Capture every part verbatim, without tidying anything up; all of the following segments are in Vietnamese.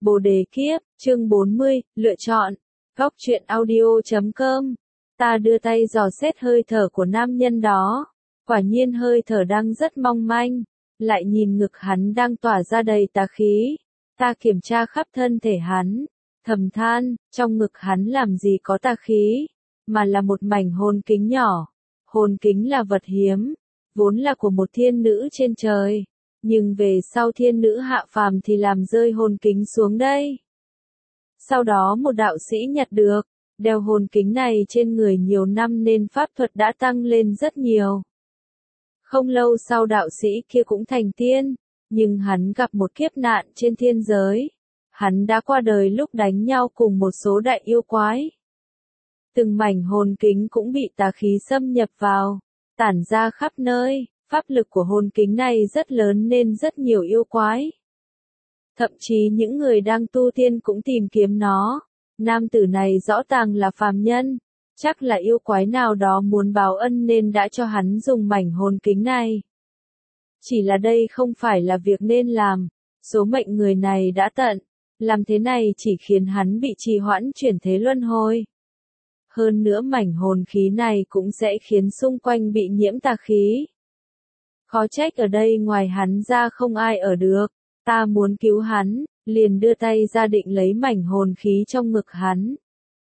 Bồ đề kiếp, chương bốn mươi, lựa chọn. Góc truyện audio chấm com. Ta đưa tay dò xét hơi thở của nam nhân đó. Quả nhiên hơi thở đang rất mong manh. Lại nhìn ngực hắn đang tỏa ra đầy tà khí. Ta kiểm tra khắp thân thể hắn. Thầm than, trong ngực hắn làm gì có tà khí. Mà là một mảnh hồn kính nhỏ. Hồn kính là vật hiếm. Vốn là của một thiên nữ trên trời. Nhưng về sau thiên nữ hạ phàm thì làm rơi hồn kính xuống đây. Sau đó một đạo sĩ nhặt được, đeo hồn kính này trên người nhiều năm nên pháp thuật đã tăng lên rất nhiều. Không lâu sau đạo sĩ kia cũng thành tiên, nhưng hắn gặp một kiếp nạn trên thiên giới. Hắn đã qua đời lúc đánh nhau cùng một số đại yêu quái. Từng mảnh hồn kính cũng bị tà khí xâm nhập vào, tản ra khắp nơi. Pháp lực của hồn kính này rất lớn nên rất nhiều yêu quái. Thậm chí những người đang tu tiên cũng tìm kiếm nó. Nam tử này rõ ràng là phàm nhân. Chắc là yêu quái nào đó muốn báo ân nên đã cho hắn dùng mảnh hồn kính này. Chỉ là đây không phải là việc nên làm. Số mệnh người này đã tận. Làm thế này chỉ khiến hắn bị trì hoãn chuyển thế luân hồi. Hơn nữa mảnh hồn khí này cũng sẽ khiến xung quanh bị nhiễm tà khí. Khó trách ở đây ngoài hắn ra không ai ở được. Ta muốn cứu hắn, liền đưa tay ra định lấy mảnh hồn khí trong ngực hắn.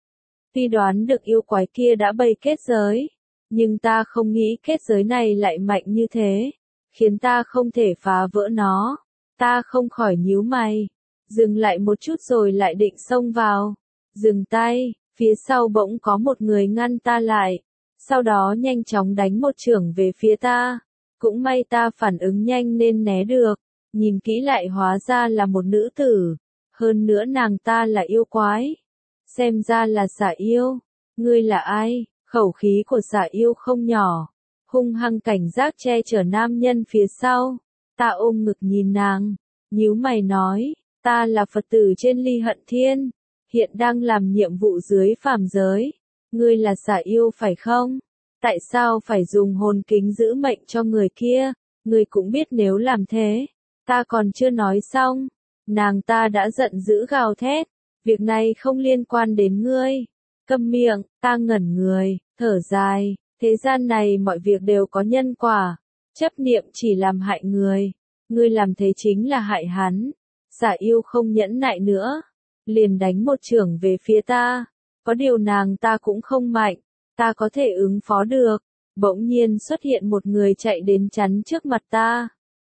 Tuy đoán được yêu quái kia đã bày kết giới, nhưng ta không nghĩ kết giới này lại mạnh như thế, khiến ta không thể phá vỡ nó. Ta không khỏi nhíu mày, dừng lại một chút rồi lại định xông vào. Dừng tay, phía sau bỗng có một người ngăn ta lại, sau đó nhanh chóng đánh một chưởng về phía ta. Cũng may ta phản ứng nhanh nên né được, nhìn kỹ lại hóa ra là một nữ tử, hơn nữa nàng ta là yêu quái. Xem ra là xả yêu. Ngươi là ai? Khẩu khí của xả yêu không nhỏ, hung hăng cảnh giác che chở nam nhân phía sau. Ta ôm ngực nhìn nàng, nhíu mày nói, ta là Phật tử trên Ly Hận Thiên, hiện đang làm nhiệm vụ dưới phàm giới. Ngươi là xả yêu phải không? Tại sao phải dùng hồn kính giữ mệnh cho người kia? Ngươi cũng biết nếu làm thế. Ta còn chưa nói xong. Nàng ta đã giận dữ gào thét. Việc này không liên quan đến ngươi. Câm miệng, ta ngẩn người, thở dài. Thế gian này mọi việc đều có nhân quả. Chấp niệm chỉ làm hại người. Ngươi làm thế chính là hại hắn. Xả yêu không nhẫn nại nữa. Liền đánh một chưởng về phía ta. Có điều nàng ta cũng không mạnh. Ta có thể ứng phó được. Bỗng nhiên xuất hiện một người chạy đến chắn trước mặt ta.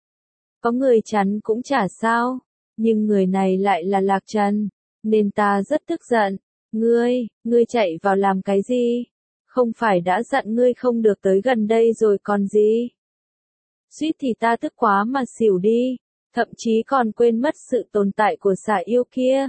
Có người chắn cũng chả sao. Nhưng người này lại là Lạc Trần. Nên ta rất tức giận. Ngươi, ngươi chạy vào làm cái gì? Không phải đã dặn ngươi không được tới gần đây rồi còn gì? Suýt thì ta tức quá mà xỉu đi. Thậm chí còn quên mất sự tồn tại của xả yêu kia.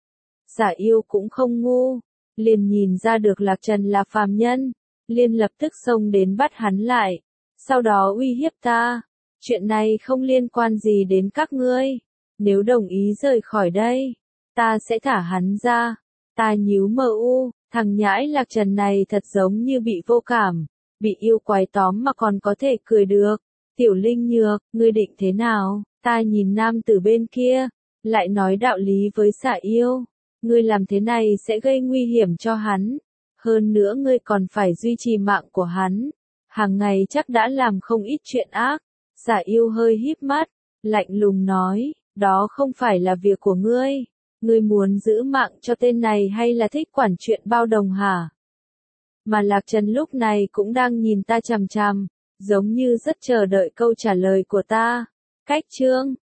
Xả yêu cũng không ngu. Liền nhìn ra được Lạc Trần là phàm nhân, liền lập tức xông đến bắt hắn lại, sau đó uy hiếp ta. Chuyện này không liên quan gì đến các ngươi, nếu đồng ý rời khỏi đây, ta sẽ thả hắn ra. Ta nhíu mờ u, thằng nhãi Lạc Trần này thật giống như bị vô cảm, bị yêu quái tóm mà còn có thể cười được. Tiểu Linh Nhược, ngươi định thế nào? Ta nhìn nam tử bên kia, lại nói đạo lý với xả yêu. Ngươi làm thế này sẽ gây nguy hiểm cho hắn. Hơn nữa ngươi còn phải duy trì mạng của hắn. Hàng ngày chắc đã làm không ít chuyện ác. Xả yêu hơi híp mắt, lạnh lùng nói, đó không phải là việc của ngươi. Ngươi muốn giữ mạng cho tên này hay là thích quản chuyện bao đồng hả? Mà Lạc Trần lúc này cũng đang nhìn ta chằm chằm, giống như rất chờ đợi câu trả lời của ta. Cách chương